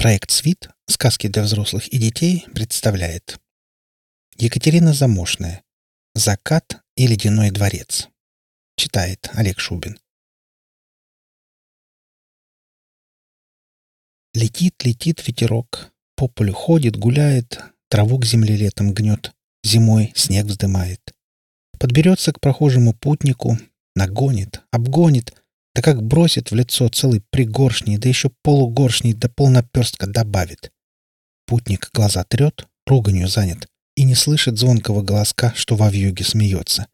Проект «Свит. Сказки для взрослых и детей» представляет Екатерина Замошная. «Закат и ледяной дворец». Читает Олег Шубин. Летит, летит ветерок, по полю ходит, гуляет, траву к земле летом гнет, зимой снег вздымает. Подберется к прохожему путнику, нагонит, обгонит, да как бросит в лицо целый пригоршни, да еще полугоршни, да полнаперстка добавит. Путник глаза трет, руганью занят, и не слышит звонкого голоска, что во вьюге смеется.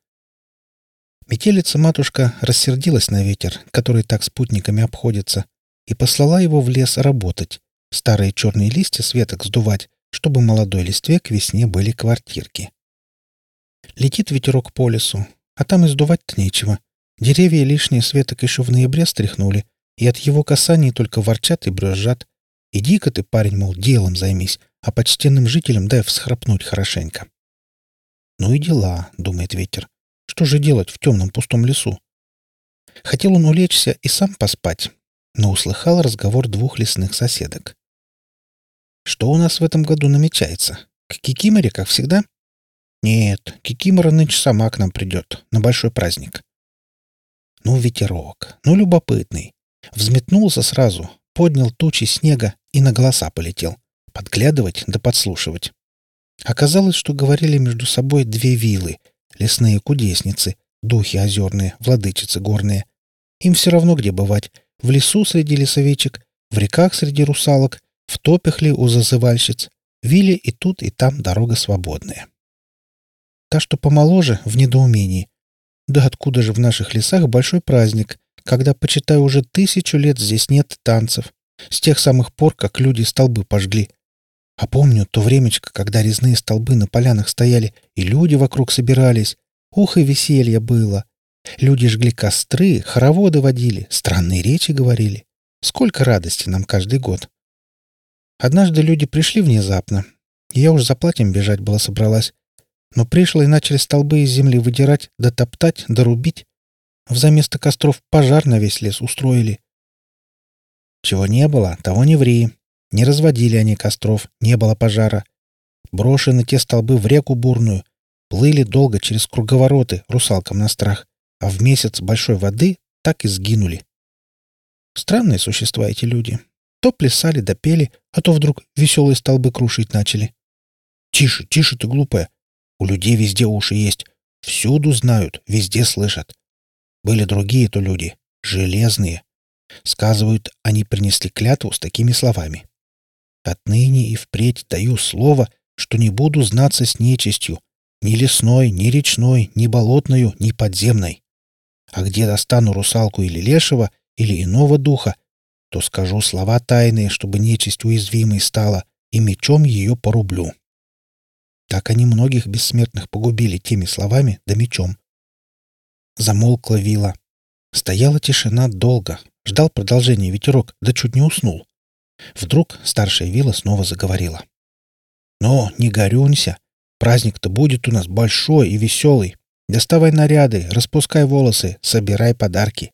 Метелица-матушка рассердилась на ветер, который так с путниками обходится, и послала его в лес работать, старые черные листья с веток сдувать, чтобы молодой листве к весне были квартирки. Летит ветерок по лесу, а там и сдувать-то нечего. Деревья лишние с веток еще в ноябре стряхнули, и от его касаний только ворчат и брюзжат. Иди-ка ты, парень, мол, делом займись, а почтенным жителям дай всхрапнуть хорошенько. Ну и дела, думает ветер. Что же делать в темном пустом лесу? Хотел он улечься и сам поспать, но услыхал разговор двух лесных соседок. Что у нас в этом году намечается? К кикиморе, как всегда? Нет, кикимора нынче сама к нам придет, на большой праздник. Ну, ветерок, ну, любопытный. Взметнулся сразу, поднял тучи снега и на голоса полетел. Подглядывать да подслушивать. Оказалось, что говорили между собой две вилы, лесные кудесницы, духи озерные, владычицы горные. Им все равно где бывать, в лесу среди лесовичек, в реках среди русалок, в топях ли у зазывальщиц. Вилли и тут, и там дорога свободная. Та, что помоложе, в недоумении. Да откуда же в наших лесах большой праздник, когда, почитай, уже 1000 лет здесь нет танцев, с тех самых пор, как люди столбы пожгли. А помню то времечко, когда резные столбы на полянах стояли, и люди вокруг собирались. Ух, и веселье было. Люди жгли костры, хороводы водили, странные речи говорили. Сколько радости нам каждый год. Однажды люди пришли внезапно, и я уж за платьем бежать была собралась. Но пришло и начали столбы из земли выдирать, да топтать, да рубить. Взаместо костров пожар на весь лес устроили. Чего не было, того не ври. Не разводили они костров, не было пожара. Брошены те столбы в реку бурную. Плыли долго через круговороты русалкам на страх, а в месяц большой воды так и сгинули. Странные существа эти люди. То плясали да пели, а то вдруг веселые столбы крушить начали. Тише, тише ты, глупая. У людей везде уши есть. Всюду знают, везде слышат. Были другие-то люди, железные. Сказывают, они принесли клятву с такими словами. Отныне и впредь даю слово, что не буду знаться с нечистью, ни лесной, ни речной, ни болотною, ни подземной. А где достану русалку или лешего, или иного духа, то скажу слова тайные, чтобы нечисть уязвимой стала, и мечом ее порублю. Так они многих бессмертных погубили теми словами да мечом. Замолкла вила. Стояла тишина долго. Ждал продолжения ветерок, да чуть не уснул. Вдруг старшая вила снова заговорила. «Ну, не горюнься. Праздник-то будет у нас большой и веселый. Доставай наряды, распускай волосы, собирай подарки.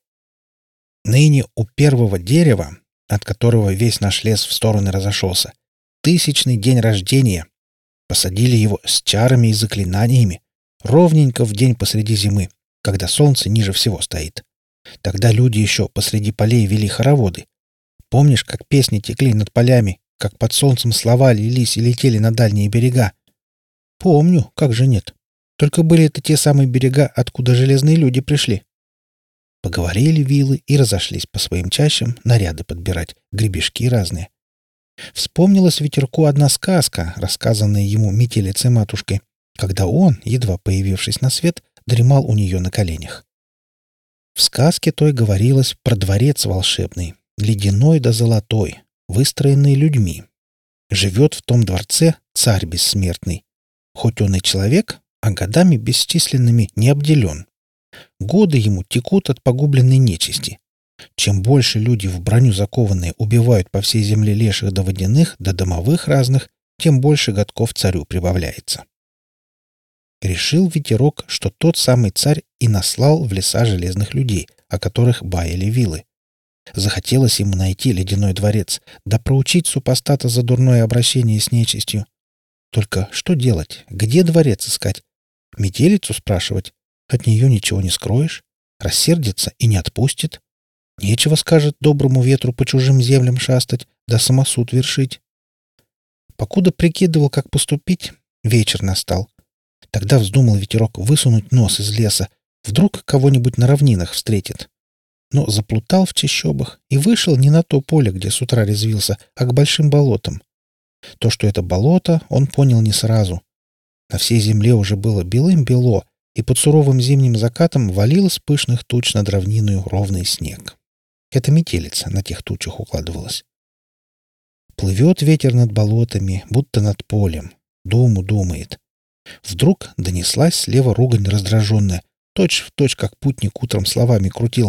Ныне у первого дерева, от которого весь наш лес в стороны разошелся, 1000-й день рождения. Посадили его с чарами и заклинаниями, ровненько в день посреди зимы, когда солнце ниже всего стоит. Тогда люди еще посреди полей вели хороводы. Помнишь, как песни текли над полями, как под солнцем слова лились и летели на дальние берега? Помню, как же нет. Только были это те самые берега, откуда железные люди пришли. Поговорили вилы и разошлись по своим чащам наряды подбирать, гребешки разные. Вспомнилась ветерку одна сказка, рассказанная ему метелицей-матушкой, когда он, едва появившись на свет, дремал у нее на коленях. В сказке той говорилось про дворец волшебный, ледяной да золотой, выстроенный людьми. Живет в том дворце царь бессмертный. Хоть он и человек, а годами бесчисленными не обделен. Годы ему текут от погубленной нечисти. Чем больше люди в броню закованные убивают по всей земле леших да водяных да домовых разных, тем больше годков царю прибавляется. Решил ветерок, что тот самый царь и наслал в леса железных людей, о которых баяли вилы. Захотелось ему найти ледяной дворец, да проучить супостата за дурное обращение с нечистью. Только что делать? Где дворец искать? Метелицу спрашивать? От нее ничего не скроешь. Рассердится и не отпустит. Нечего, скажет, доброму ветру по чужим землям шастать, да самосуд вершить. Покуда прикидывал, как поступить, вечер настал. Тогда вздумал ветерок высунуть нос из леса. Вдруг кого-нибудь на равнинах встретит. Но заплутал в чащобах и вышел не на то поле, где с утра резвился, а к большим болотам. То, что это болото, он понял не сразу. На всей земле уже было белым-бело, и под суровым зимним закатом валил с пышных туч над равниною ровный снег. Это метелица на тех тучах укладывалась. Плывет ветер над болотами, будто над полем. Думу думает. Вдруг донеслась слева ругань раздраженная, точь-в-точь, как путник утром словами крутил.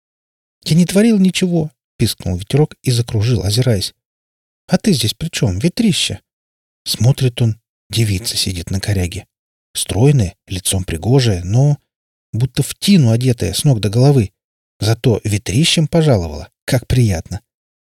«Я не творил ничего!» — пискнул ветерок и закружил, озираясь. «А ты здесь при чем, ветрище?» Смотрит он, девица сидит на коряге. Стройная, лицом пригожая, но будто в тину одетая с ног до головы. Зато ветрищем пожаловала. Как приятно.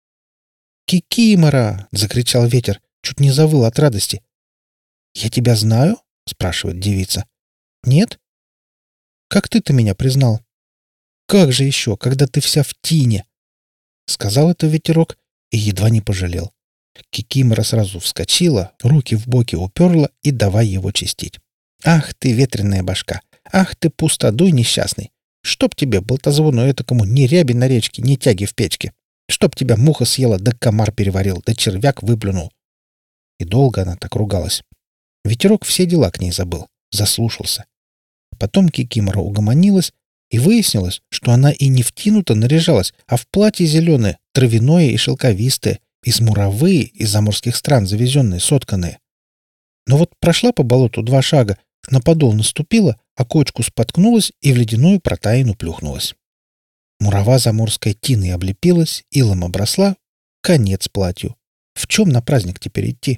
«Кикимора!» — закричал ветер, чуть не завыл от радости. «Я тебя знаю?» — спрашивает девица. «Нет?» «Как ты-то меня признал?» «Как же еще, когда ты вся в тине?» Сказал это ветерок и едва не пожалел. Кикимора сразу вскочила, руки в боки уперла и давай его чистить. «Ах ты, ветреная башка! Ах ты, пустодуй несчастный! Чтоб тебе, болтозвону этакому, ни ряби на речке, ни тяги в печке! Чтоб тебя муха съела, да комар переварил, да червяк выплюнул!» И долго она так ругалась. Ветерок все дела к ней забыл, заслушался. Потом Кикимора угомонилась, и выяснилось, что она и не в тину-то наряжалась, а в платье зеленое, травяное и шелковистое, из муравы, из заморских стран завезенные, сотканные. Но вот прошла по болоту 2 шага, на подол наступила, а кочку споткнулась и в ледяную протаину плюхнулась. Мурава заморская тиной облепилась, илом обросла. Конец платью. В чем на праздник теперь идти?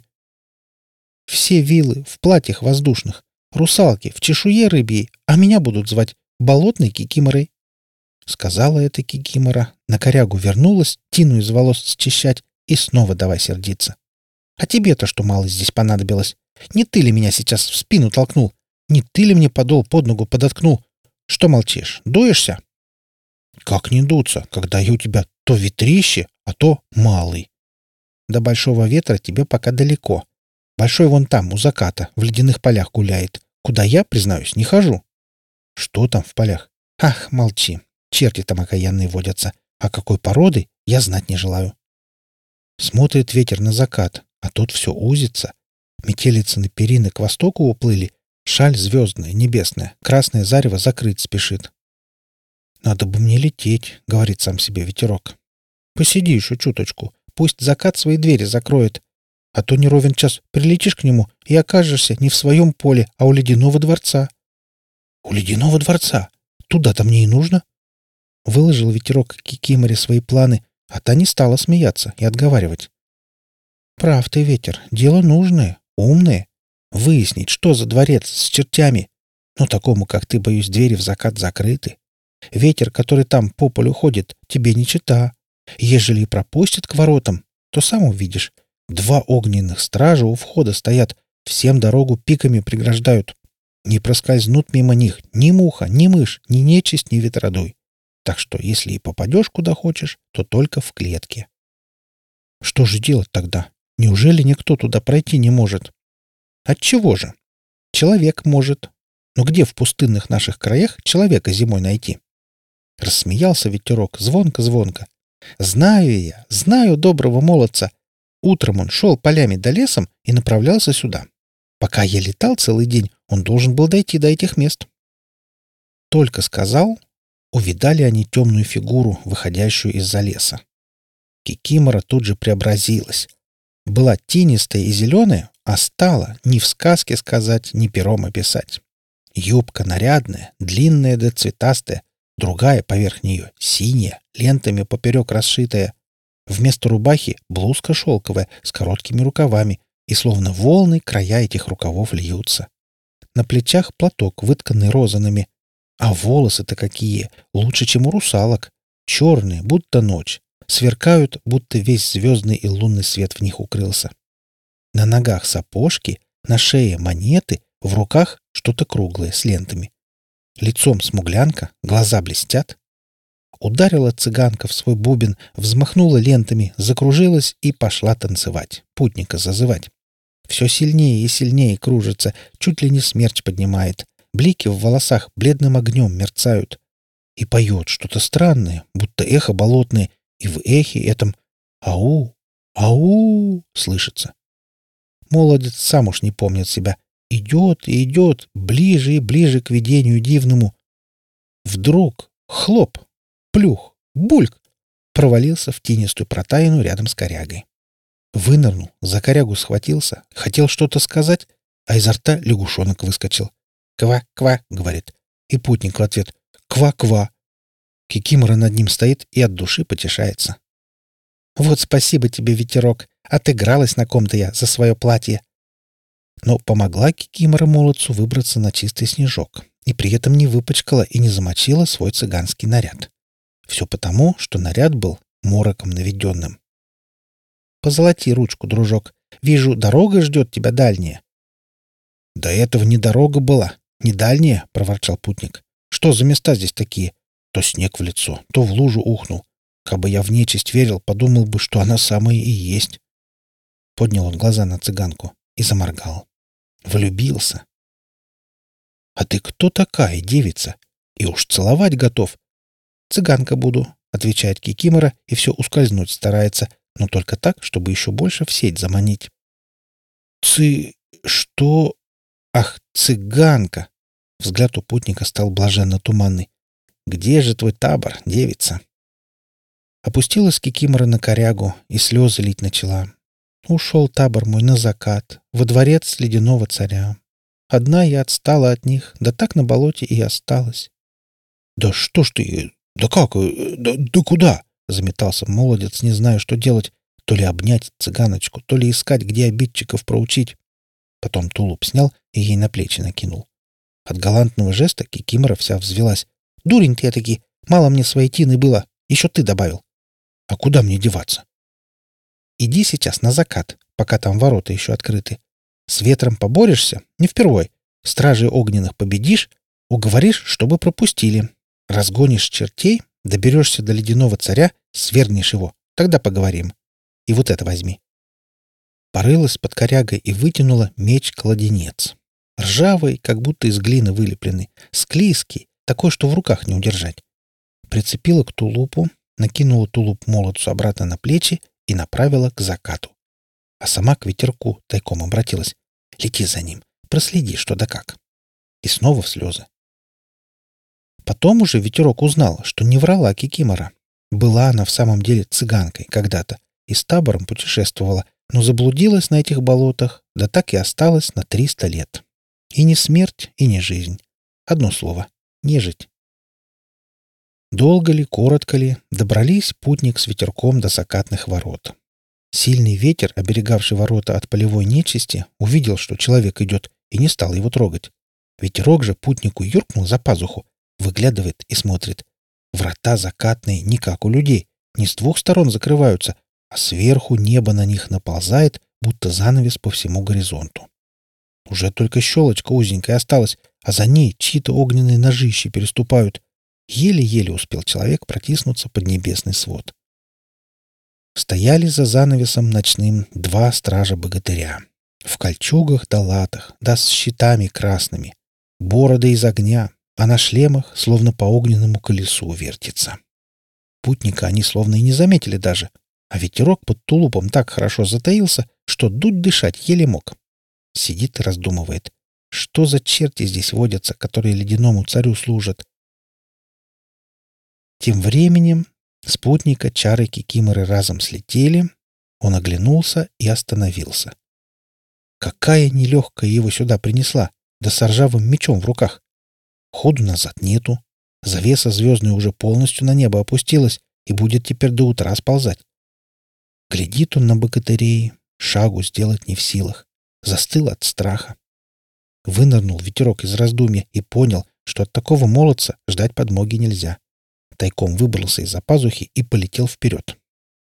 Все вилы в платьях воздушных, русалки в чешуе рыбьей, а меня будут звать болотной кикиморой. Сказала это кикимора, на корягу вернулась, тину из волос счищать, и снова давай сердиться. А тебе-то что мало здесь понадобилось? Не ты ли меня сейчас в спину толкнул? Не ты ли мне подол под ногу подоткнул? Что молчишь? Дуешься? Как не дуться, когда я у тебя то ветрище, а то малый? До большого ветра тебе пока далеко. Большой вон там, у заката, в ледяных полях гуляет, куда я, признаюсь, не хожу. Что там в полях? Ах, молчи. Черти там окаянные водятся. А какой породы, я знать не желаю. Смотрит ветер на закат, а тут все узится. Метелицы на перины к востоку уплыли. Шаль звездная, небесная, красное зарево закрыть спешит. «Надо бы мне лететь», — говорит сам себе ветерок. «Посиди еще чуточку, пусть закат свои двери закроет. А то не ровен час прилетишь к нему и окажешься не в своем поле, а у ледяного дворца». «У ледяного дворца? Туда-то мне и нужно». Выложил ветерок кикиморе свои планы, а та не стала смеяться и отговаривать. «Прав ты, ветер, дело нужное, умное. Выяснить, что за дворец с чертями. Но такому, как ты, боюсь, двери в закат закрыты. Ветер, который там по полю ходит, тебе не чета. Ежели и пропустит к воротам, то сам увидишь. 2 огненных стража у входа стоят, всем дорогу пиками преграждают. Не проскользнут мимо них ни муха, ни мышь, ни нечисть, ни ветродуй. Так что, если и попадешь куда хочешь, то только в клетке. Что же делать тогда? Неужели никто туда пройти не может? Отчего же? Человек может. Но где в пустынных наших краях человека зимой найти? Рассмеялся ветерок звонко-звонко. Знаю доброго молодца. Утром он шел полями до лесом и направлялся сюда. Пока я летал целый день, он должен был дойти до этих мест. Только сказал, увидали они темную фигуру, выходящую из-за леса. Кикимора тут же преобразилась. Была тенистая и зеленая, а стала ни в сказке сказать, ни пером описать. Юбка нарядная, длинная да цветастая, другая поверх нее синяя, лентами поперек расшитая. Вместо рубахи блузка шелковая с короткими рукавами, и словно волны края этих рукавов льются. На плечах платок, вытканный розанами. А волосы-то какие! Лучше, чем у русалок. черные, будто ночь, сверкают, будто весь звездный и лунный свет в них укрылся. На ногах сапожки, на шее монеты, в руках что-то круглое с лентами. Лицом смуглянка, глаза блестят. Ударила цыганка в свой бубен, взмахнула лентами, закружилась и пошла танцевать, путника зазывать. Все сильнее и сильнее кружится, чуть ли не смерч поднимает. Блики в волосах бледным огнем мерцают. И поет что-то странное, будто эхо болотное, и в эхе этом «Ау! Ау!» слышится. Молодец сам уж не помнит себя. Идет и идет, ближе и ближе к видению дивному. Вдруг хлоп, плюх, бульк, провалился в тинистую протаину рядом с корягой. Вынырнул, за корягу схватился, хотел что-то сказать, а изо рта лягушонок выскочил. «Ква-ква!» — говорит. И путник в ответ «Ква-ква!». Кикимора над ним стоит и от души потешается. «Вот спасибо тебе, ветерок! Отыгралась на ком-то я за свое платье!» Но помогла Кикимора молодцу выбраться на чистый снежок и при этом не выпачкала и не замочила свой цыганский наряд. Все потому, что наряд был мороком наведенным. «Позолоти ручку, дружок. Вижу, дорога ждет тебя дальняя». «До этого не дорога была, не дальняя», — проворчал путник. «Что за места здесь такие? То снег в лицо, то в лужу ухнул. Кабы я в нечисть верил, подумал бы, что она самая и есть». Поднял он глаза на цыганку и заморгал. Влюбился. «А ты кто такая, девица? И уж целовать готов». «Цыганка буду», — отвечает Кикимора и все ускользнуть старается, но только так, чтобы еще больше в сеть заманить. Что? Ах, цыганка!» Взгляд у путника стал блаженно туманный. «Где же твой табор, девица?» Опустилась Кикимора на корягу и слезы лить начала. «Ушел табор мой на закат, во дворец ледяного царя. Одна я отстала от них, да так на болоте и осталась». «Да что ж ты? Да как? Да куда?» — заметался молодец, не зная, что делать. То ли обнять цыганочку, то ли искать, где обидчиков проучить. Потом тулуп снял и ей на плечи накинул. От галантного жеста Кикимора вся взвелась. «Дурень ты этакий! Мало мне своей тины было! Еще ты добавил!» «А куда мне деваться?» «Иди сейчас на закат, пока там ворота еще открыты. С ветром поборешься, не впервой. Стражей огненных победишь, уговоришь, чтобы пропустили. Разгонишь чертей, доберешься до ледяного царя, свергнешь его. Тогда поговорим. И вот это возьми». Порылась под корягой и вытянула меч-кладенец. Ржавый, как будто из глины вылепленный, склизкий, такой, что в руках не удержать. Прицепила к тулупу, накинула тулуп молодцу обратно на плечи и направила к закату. А сама к ветерку тайком обратилась. «Лети за ним, проследи, что да как». И снова в слезы. Потом уже ветерок узнал, что не врала Кикимора. Была она в самом деле цыганкой когда-то и с табором путешествовала, но заблудилась на этих болотах, да так и осталась на 300 лет. И не смерть, и не жизнь. Одно слово — не жить. Долго ли, коротко ли, добрались путник с ветерком до закатных ворот. Сильный ветер, оберегавший ворота от полевой нечисти, увидел, что человек идет, и не стал его трогать. Ветерок же путнику юркнул за пазуху, выглядывает и смотрит. Врата закатные не как у людей, не с двух сторон закрываются, а сверху небо на них наползает, будто занавес по всему горизонту. Уже только щелочка узенькая осталась, а за ней чьи-то огненные ножищи переступают. Еле-еле успел человек протиснуться под небесный свод. Стояли за занавесом ночным 2 стража-богатыря. В кольчугах да латах, да с щитами красными. Бороды из огня, а на шлемах словно по огненному колесу вертится. Путника они словно и не заметили даже, а ветерок под тулупом так хорошо затаился, что дуть дышать еле мог. Сидит и раздумывает, что за черти здесь водятся, которые ледяному царю служат. Тем временем с путника чары Кикиморы разом слетели, он оглянулся и остановился. Какая нелегкая его сюда принесла, да с ржавым мечом в руках. Ходу назад нету, завеса звездная уже полностью на небо опустилась и будет теперь до утра сползать. Глядит он на богатырей, шагу сделать не в силах, застыл от страха. Вынырнул ветерок из раздумья и понял, что от такого молодца ждать подмоги нельзя. тайком выбрался из-за пазухи и полетел вперед.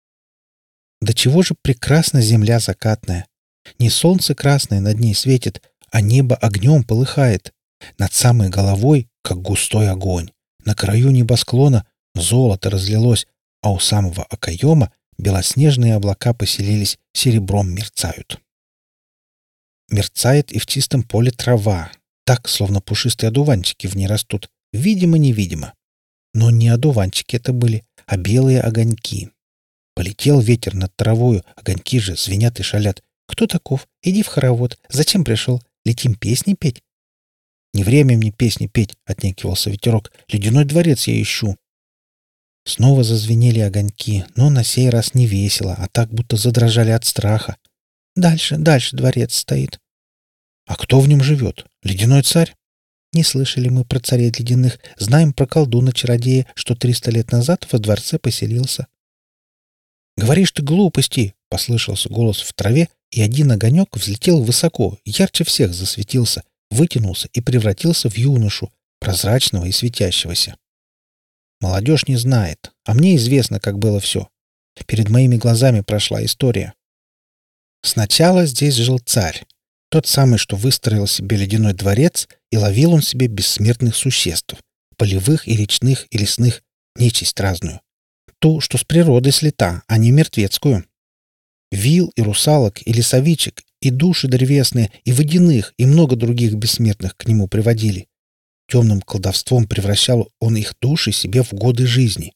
Да чего же прекрасна земля закатная! Не солнце красное над ней светит, а небо огнем полыхает. Над самой головой, как густой огонь. На краю небосклона золото разлилось, а у самого окоема белоснежные облака поселились, серебром мерцают. Мерцает и в чистом поле трава, так, словно пушистые одуванчики в ней растут, видимо-невидимо. Но не одуванчики это были, а белые огоньки. Полетел ветер над травою, огоньки же звенят и шалят. «Кто таков? Иди в хоровод. Зачем пришел? Летим песни петь?» «Не время мне песни петь», — отнекивался ветерок. «Ледяной дворец я ищу». Снова зазвенели огоньки, но на сей раз не весело, а так, будто задрожали от страха. «Дальше, дальше дворец стоит». «А кто в нем живет? Ледяной царь?» «Не слышали мы про царей ледяных. Знаем про колдуна-чародея, что 300 лет назад во дворце поселился». «Говоришь ты глупости!» — послышался голос в траве, и один огонек взлетел высоко, ярче всех засветился, вытянулся и превратился в юношу, прозрачного и светящегося. Молодежь не знает, а мне известно, как было все. Перед моими глазами прошла история. Сначала здесь жил царь, тот самый, что выстроил себе ледяной дворец, и ловил он себе бессмертных существ, полевых и речных и лесных, нечисть разную. Ту, что с природы слета, а не мертвецкую. Вил и русалок, и лесовичек, и души древесные, и водяных, и много других бессмертных к нему приводили. Темным колдовством превращал он их души себе в годы жизни.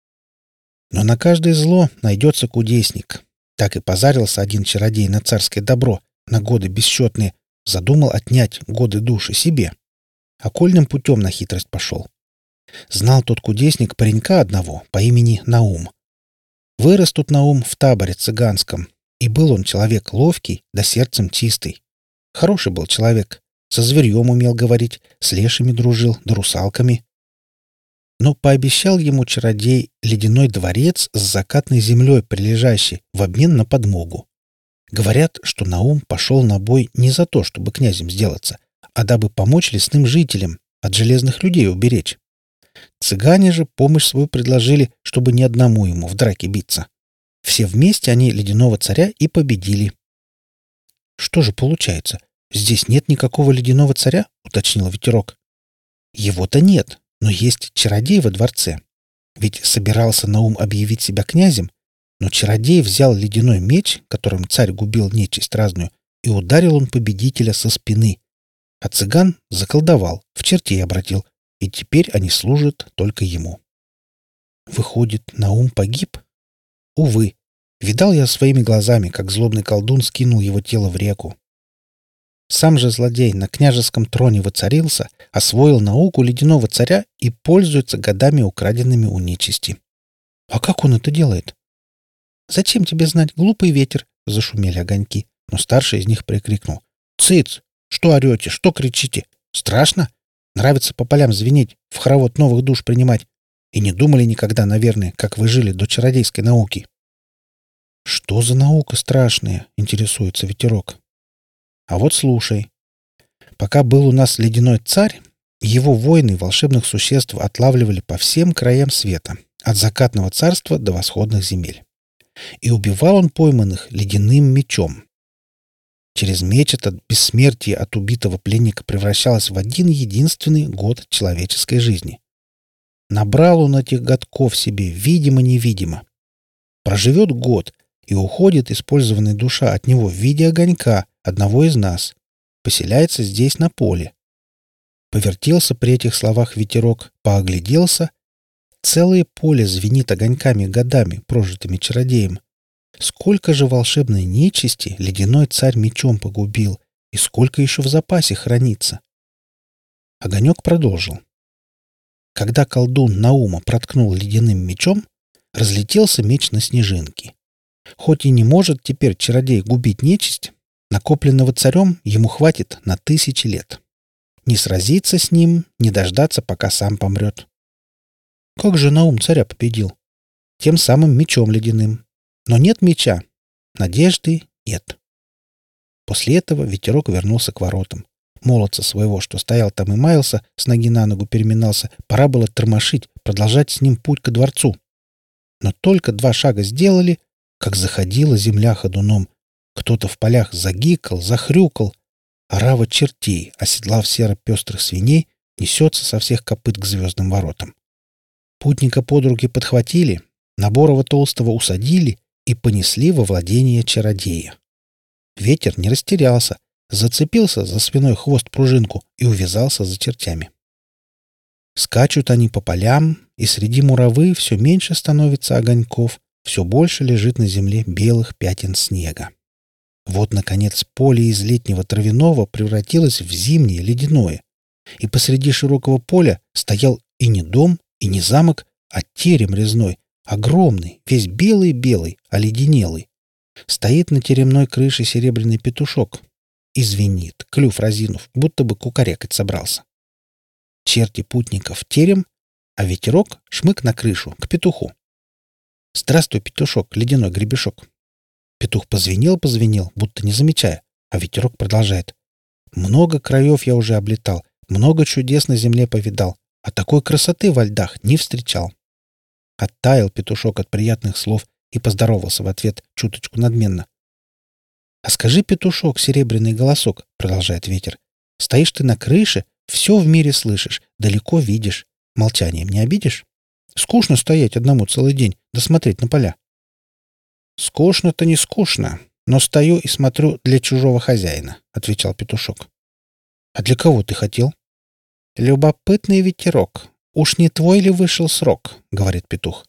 Но на каждое зло найдется кудесник. Так и позарился один чародей на царское добро, на годы бесчетные, задумал отнять годы души себе. Окольным путем на хитрость пошел. Знал тот кудесник паренька одного по имени Наум. Вырос тут Наум в таборе цыганском, и был он человек ловкий, да сердцем чистый. Хороший был человек, со зверьем умел говорить, с лешими дружил, да русалками. Но пообещал ему чародей ледяной дворец с закатной землей прилежащий в обмен на подмогу. Говорят, что Наум пошел на бой не за то, чтобы князем сделаться, а дабы помочь лесным жителям, от железных людей уберечь. Цыгане же помощь свою предложили, чтобы ни одному ему в драке биться. Все вместе они ледяного царя и победили. «Что же получается? Здесь нет никакого ледяного царя?» — уточнил ветерок. «Его-то нет, но есть чародей во дворце. Ведь собирался Наум объявить себя князем, но чародей взял ледяной меч, которым царь губил нечисть разную, и ударил он победителя со спины. А цыган заколдовал, в чертей обратил, и теперь они служат только ему». Выходит, Наум погиб? Увы, видал я своими глазами, как злобный колдун скинул его тело в реку. Сам же злодей на княжеском троне воцарился, освоил науку ледяного царя и пользуется годами украденными у нечисти. А как он это делает? «Зачем тебе знать, глупый ветер?» — зашумели огоньки, но старший из них прикрикнул. «Цыц! Что орете? Что кричите? Страшно? Нравится по полям звенеть, в хоровод новых душ принимать. И не думали никогда, наверное, как вы жили до чародейской науки». «Что за наука страшная?» — интересуется ветерок. «А вот слушай. Пока был у нас ледяной царь, его воины волшебных существ отлавливали по всем краям света, от закатного царства до восходных земель. И убивал он пойманных ледяным мечом. Через меч этот бессмертие от убитого пленника превращалось в один единственный год человеческой жизни. Набрал он этих годков себе, видимо-невидимо. Проживет год, и уходит использованная душа от него в виде огонька, одного из нас. Поселяется здесь на поле. Повертелся при этих словах ветерок, поогляделся. Целое поле звенит огоньками годами, прожитыми чародеем. Сколько же волшебной нечисти ледяной царь мечом погубил, и сколько еще в запасе хранится. Огонек продолжил. Когда колдун Наума проткнул ледяным мечом, разлетелся меч на снежинки. Хоть и не может теперь чародей губить нечисть, накопленного царем ему хватит на 1000 лет. Не сразиться с ним, не дождаться, пока сам помрет. Как же Наум царя победил? Тем самым мечом ледяным. Но нет меча. Надежды нет. После этого ветерок вернулся к воротам. Молодца своего, что стоял там и маялся, с ноги на ногу переминался, пора было тормошить, продолжать с ним путь ко дворцу. Но только 2 шага сделали, как заходила земля ходуном. Кто-то в полях загикал, захрюкал. Орава чертей, оседлав серо-пестрых свиней, несется со всех копыт к звездным воротам. Путника под руки подхватили, Наборова толстого усадили и понесли во владение чародея. Ветер не растерялся, зацепился за свиной хвост пружинку и увязался за чертями. Скачут они по полям, и среди муравы все меньше становится огоньков, все больше лежит на земле белых пятен снега. Вот, наконец, поле из летнего травяного превратилось в зимнее ледяное, и посреди широкого поля стоял и не дом, и не замок, а терем резной, огромный, весь белый-белый, оледенелый. Стоит на теремной крыше серебряный петушок и звенит, клюв разинув, будто бы кукарекать собрался. Черти путников в терем, а ветерок шмык на крышу, к петуху. «Здравствуй, петушок, ледяной гребешок!» Петух позвенел, будто не замечая, а ветерок продолжает. «Много краев я уже облетал, много чудес на земле повидал, а такой красоты во льдах не встречал». Оттаял петушок от приятных слов и поздоровался в ответ чуточку надменно. «А скажи, петушок, серебряный голосок, — продолжает ветер, — стоишь ты на крыше, все в мире слышишь, далеко видишь. Молчанием не обидишь? Скучно стоять одному целый день, да смотреть на поля». «Скучно-то не скучно, но стою и смотрю для чужого хозяина», — отвечал петушок. «А для кого ты хотел?» «Любопытный ветерок. Уж не твой ли вышел срок?» — говорит петух.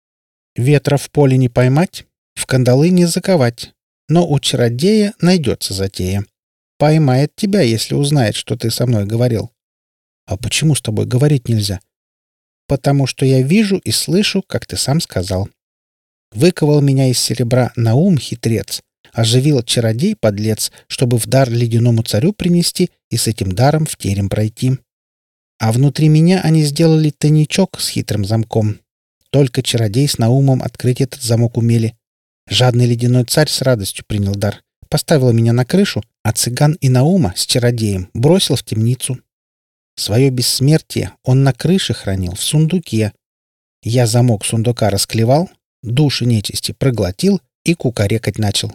«Ветра в поле не поймать, в кандалы не заковать, но у чародея найдется затея. Поймает тебя, если узнает, что ты со мной говорил». «А почему с тобой говорить нельзя?» «Потому что я вижу и слышу, как ты сам сказал. Выковал меня из серебра Наум хитрец, оживил чародей-подлец, чтобы в дар ледяному царю принести и с этим даром в терем пройти. А внутри меня они сделали тайничок с хитрым замком. Только чародей с Наумом открыть этот замок умели. Жадный ледяной царь с радостью принял дар, поставил меня на крышу, а цыган и Наума с чародеем бросил в темницу. Свое бессмертие он на крыше хранил, в сундуке. Я замок сундука расклевал, души нечисти проглотил и кукарекать начал.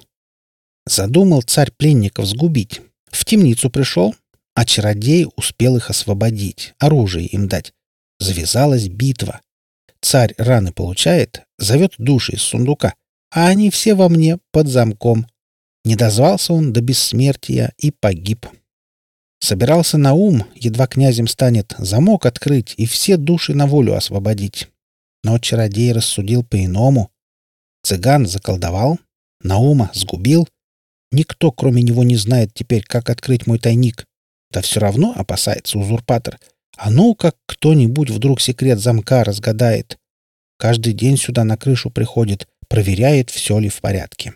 Задумал царь пленников сгубить. В темницу пришел, а чародей успел их освободить, оружие им дать. Завязалась битва. Царь раны получает, зовет души из сундука, а они все во мне под замком. Не дозвался он до бессмертия и погиб. Собирался Наум, едва князем станет, замок открыть и все души на волю освободить. Но чародей рассудил по-иному. Цыган заколдовал, Наума сгубил. Никто, кроме него, не знает теперь, как открыть мой тайник. Да все равно опасается узурпатор. А ну, как кто-нибудь вдруг секрет замка разгадает. Каждый день сюда на крышу приходит, проверяет, все ли в порядке.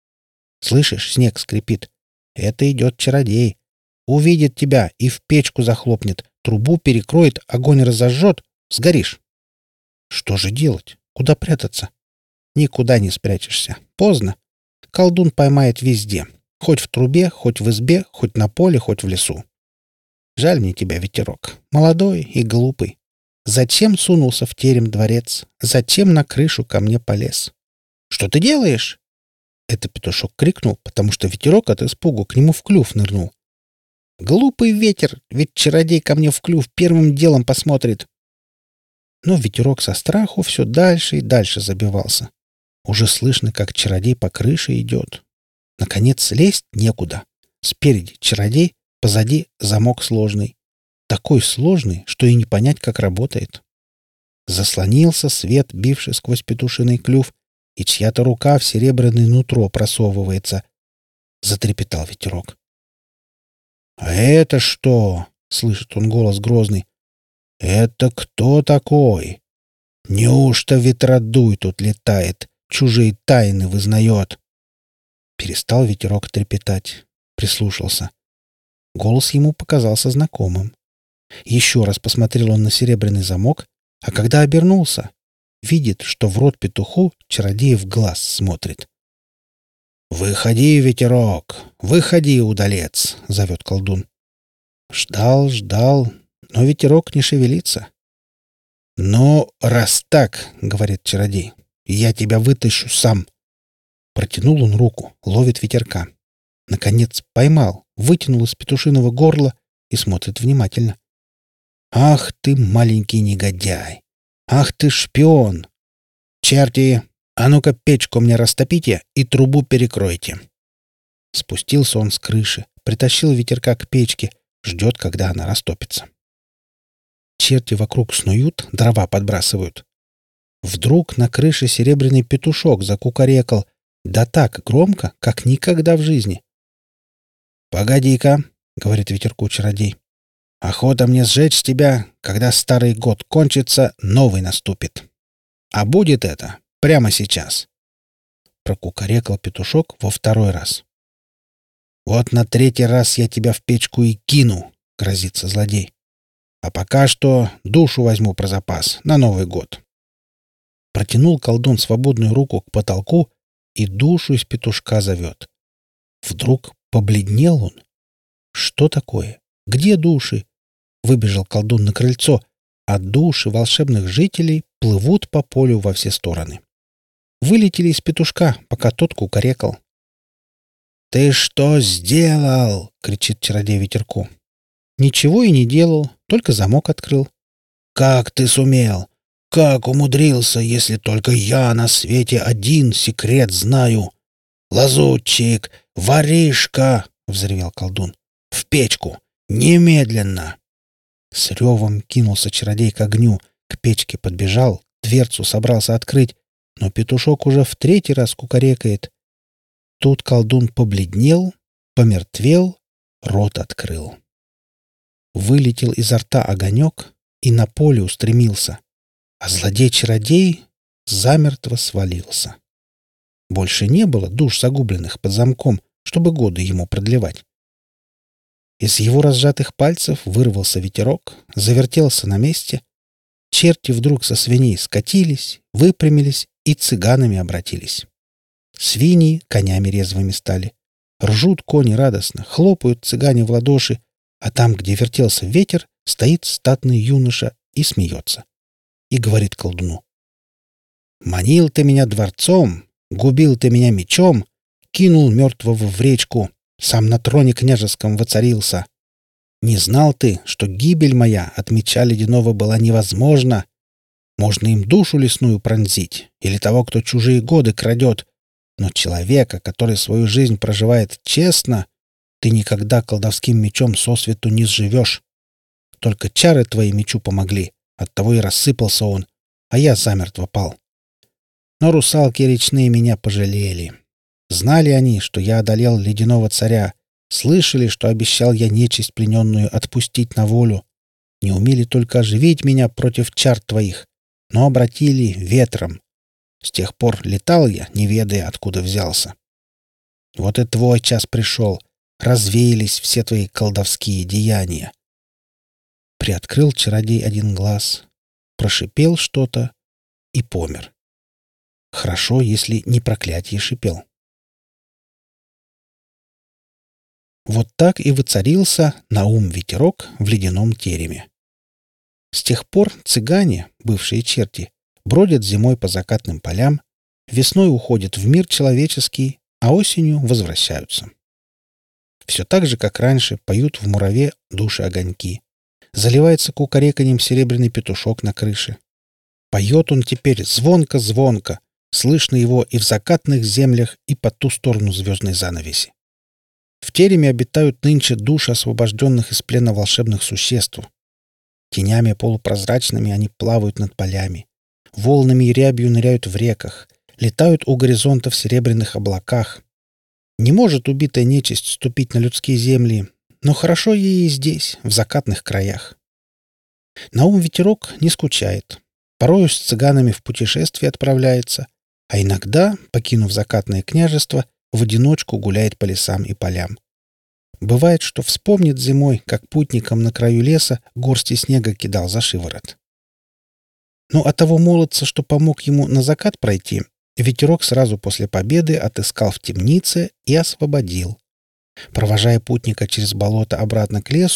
Слышишь, снег скрипит. Это идет чародей. Увидит тебя и в печку захлопнет, трубу перекроет, огонь разожжет, сгоришь. Что же делать? Куда прятаться? Никуда не спрячешься. Поздно. Колдун поймает везде. Хоть в трубе, хоть в избе, хоть на поле, хоть в лесу. Жаль мне тебя, ветерок. Молодой и глупый. Зачем сунулся в терем дворец? Зачем на крышу ко мне полез? Что ты делаешь? Это петушок крикнул, потому что ветерок от испугу к нему в клюв нырнул. Глупый ветер, ведь чародей ко мне в клюв первым делом посмотрит. Но ветерок со страху все дальше и дальше забивался. Уже слышно, как чародей по крыше идет. Наконец, лезть некуда. Спереди чародей, позади замок сложный. Такой сложный, что и не понять, как работает. Заслонился свет, бивший сквозь петушиный клюв, и чья-то рука в серебряное нутро просовывается. Затрепетал ветерок. «А это что?» — слышит он голос грозный. «Это кто такой? Неужто ветродуй тут летает, чужие тайны вызнает?» Перестал ветерок трепетать, прислушался. Голос ему показался знакомым. Еще раз посмотрел он на серебряный замок, а когда обернулся, видит, что в рот петуху чародей в глаз смотрит. «Выходи, ветерок! Выходи, удалец!» — зовет колдун. Ждал, ждал, но ветерок не шевелится. «Ну, раз так, — говорит чародей, — я тебя вытащу сам». Протянул он руку, ловит ветерка. Наконец поймал, вытянул из петушиного горла и смотрит внимательно. «Ах ты, маленький негодяй! Ах ты, шпион! Черти, а ну-ка печку мне растопите и трубу перекройте!» Спустился он с крыши, притащил ветерка к печке, ждет, когда она растопится. Черти вокруг снуют, дрова подбрасывают. Вдруг на крыше серебряный петушок закукарекал, да так громко, как никогда в жизни. «Погоди-ка, — говорит ветерку чародей, — охота мне сжечь тебя, когда старый год кончится, новый наступит. А будет это прямо сейчас». Прокукарекал петушок во второй раз. «Вот на третий раз я тебя в печку и кину, — грозится злодей. А пока что душу возьму про запас на Новый год». Протянул колдун свободную руку к потолку и душу из петушка зовет. Вдруг побледнел он. Что такое? Где души? Выбежал колдун на крыльцо, а души волшебных жителей плывут по полю во все стороны. Вылетели из петушка, пока тот кукарекал. «Ты что сделал?» — кричит чародей ветерку. «Ничего и не делал, только замок открыл». «Как ты сумел? Как умудрился, если только я на свете один секрет знаю? Лазутчик, воришка!» — взревел колдун. «В печку! Немедленно!» С ревом кинулся чародей к огню, к печке подбежал, дверцу собрался открыть, но петушок уже в третий раз кукарекает. Тут колдун побледнел, помертвел, рот открыл. Вылетел изо рта огонек и на поле устремился, а злодей-чародей замертво свалился. Больше не было душ загубленных под замком, чтобы годы ему продлевать. Из его разжатых пальцев вырвался ветерок, завертелся на месте. Черти вдруг со свиней скатились, выпрямились и цыганами обратились. Свиньи конями резвыми стали. Ржут кони радостно, хлопают цыгане в ладоши, а там, где вертелся ветер, стоит статный юноша и смеется. И говорит колдуну: «Манил ты меня дворцом, губил ты меня мечом, кинул мертвого в речку, сам на троне княжеском воцарился. Не знал ты, что гибель моя от меча ледяного была невозможна? Можно им душу лесную пронзить, или того, кто чужие годы крадет, но человека, который свою жизнь проживает честно, ты никогда колдовским мечом сосвету не сживешь. Только чары твои мечу помогли, оттого и рассыпался он, а я замертво пал. Но русалки речные меня пожалели. Знали они, что я одолел ледяного царя, слышали, что обещал я нечисть плененную отпустить на волю. Не умели только оживить меня против чар твоих, но обратили ветром. С тех пор летал я, не ведая, откуда взялся. Вот и твой час пришел, развеялись все твои колдовские деяния». Приоткрыл чародей один глаз, прошипел что-то и помер. Хорошо, если не проклятие шипел. Вот так и воцарился Наум Ветерок в ледяном тереме. С тех пор цыгане, бывшие черти, бродят зимой по закатным полям, весной уходят в мир человеческий, а осенью возвращаются. Все так же, как раньше, поют в мураве души-огоньки. Заливается кукареканьем серебряный петушок на крыше. Поет он теперь звонко-звонко, слышно его и в закатных землях, и по ту сторону звездной занавеси. В тереме обитают нынче души освобожденных из плена волшебных существ. Тенями полупрозрачными они плавают над полями, волнами и рябью ныряют в реках, летают у горизонта в серебряных облаках. Не может убитая нечисть ступить на людские земли, но хорошо ей и здесь, в закатных краях. Наум Ветерок не скучает. Порою с цыганами в путешествие отправляется, а иногда, покинув закатное княжество, в одиночку гуляет по лесам и полям. Бывает, что вспомнит зимой, как путникам на краю леса горсти снега кидал за шиворот. Ну, а того молодца, что помог ему на закат пройти, Ветерок сразу после победы отыскал в темнице и освободил. Провожая путника через болото обратно к лесу,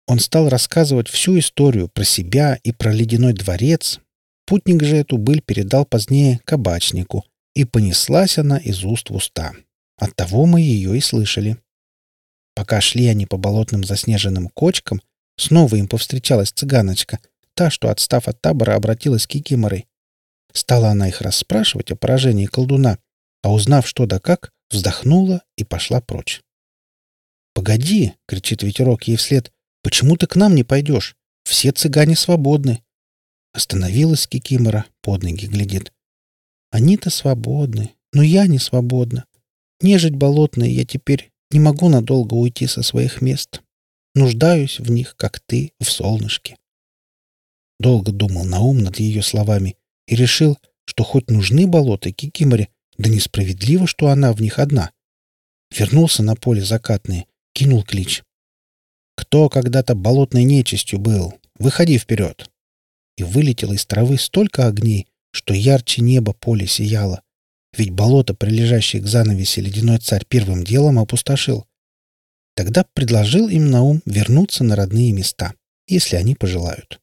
Он стал рассказывать всю историю про себя и про ледяной дворец. Путник же эту быль передал позднее кабачнику, и понеслась она из уст в уста. Оттого мы ее и слышали. Пока шли они по болотным заснеженным кочкам, снова им повстречалась цыганочка, та, что, отстав от табора, обратилась к кикиморой. Стала она их расспрашивать о поражении колдуна, а узнав что да как, вздохнула и пошла прочь. «Погоди!» — кричит ветерок ей вслед. «Почему ты к нам не пойдешь? Все цыгане свободны!» Остановилась кикимора, под ноги глядит. «Они-то свободны, но я не свободна. Нежить болотная я теперь не могу надолго уйти со своих мест. Нуждаюсь в них, как ты, в солнышке». Долго думал Наум над ее словами и решил, что хоть нужны болота кикиморе, да несправедливо, что она в них одна. Вернулся на поле закатное, кинул клич. «Кто когда-то болотной нечистью был? Выходи вперед!» И вылетело из травы столько огней, что ярче неба поле сияло. Ведь болото, прилежащее к занавеси, ледяной царь первым делом опустошил. Тогда предложил им Наум вернуться на родные места, если они пожелают.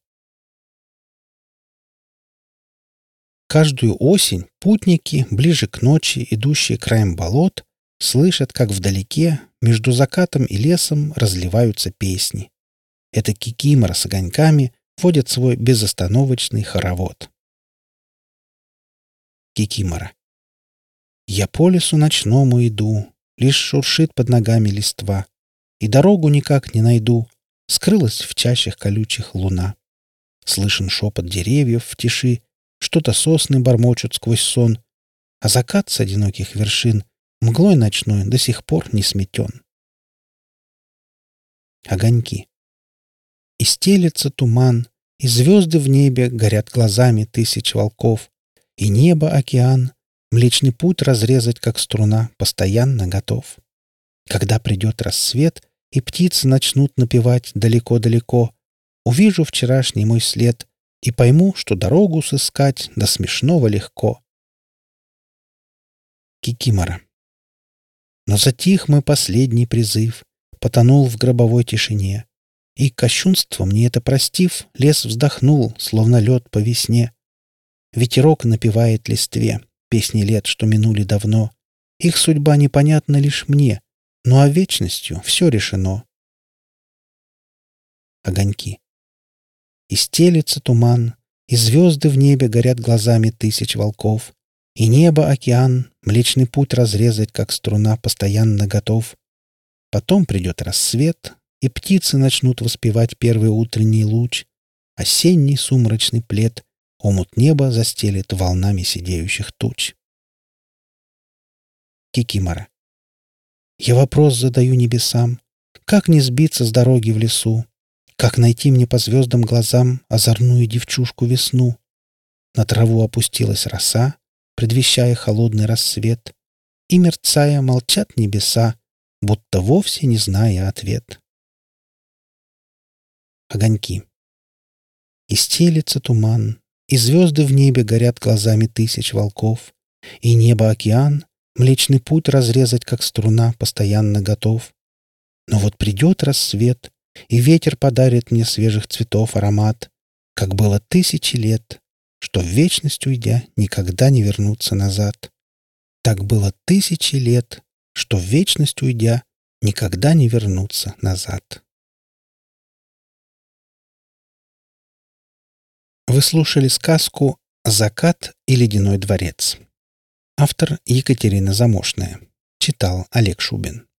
Каждую осень путники, ближе к ночи, идущие краем болот, слышат, как вдалеке, между закатом и лесом, разливаются песни. Это кикимора с огоньками водят свой безостановочный хоровод. Кикимора. Я по лесу ночному иду, лишь шуршит под ногами листва, и дорогу никак не найду, скрылась в чащах колючих луна. Слышен шепот деревьев в тиши, что-то сосны бормочут сквозь сон, а закат с одиноких вершин мглой ночной до сих пор не сметен. Огоньки. И стелется туман, и звезды в небе горят глазами тысяч волков, и небо океан, Млечный путь разрезать, как струна, постоянно готов. Когда придет рассвет, и птицы начнут напевать далеко-далеко, увижу вчерашний мой след и пойму, что дорогу сыскать до смешного легко. Кикимора. Но затих мой последний призыв, потонул в гробовой тишине, и, кощунство мне это простив, лес вздохнул, словно лед по весне. Ветерок напевает листве песни лет, что минули давно. Их судьба непонятна лишь мне, но о вечностью все решено. Огоньки. И стелется туман, и звезды в небе горят глазами тысяч волков, и небо океан, Млечный путь разрезать, как струна, постоянно готов. Потом придет рассвет, и птицы начнут воспевать первый утренний луч. Осенний сумрачный плед омут неба застелит волнами сидеющих туч. Кикимора. Я вопрос задаю небесам. Как не сбиться с дороги в лесу? Как найти мне по звездам глазам озорную девчушку весну? На траву опустилась роса, предвещая холодный рассвет, и, мерцая, молчат небеса, будто вовсе не зная ответ. Огоньки. И стелется туман, и звезды в небе горят глазами тысяч волков, и небо океан, Млечный путь разрезать, как струна, постоянно готов. Но вот придет рассвет, и ветер подарит мне свежих цветов аромат, как было тысячи лет, что в вечность уйдя никогда не вернуться назад. Так было тысячи лет, что в вечность уйдя никогда не вернуться назад. Вы слушали сказку «Закат и ледяной дворец». Автор Екатерина Замошная. Читал Олег Шубин.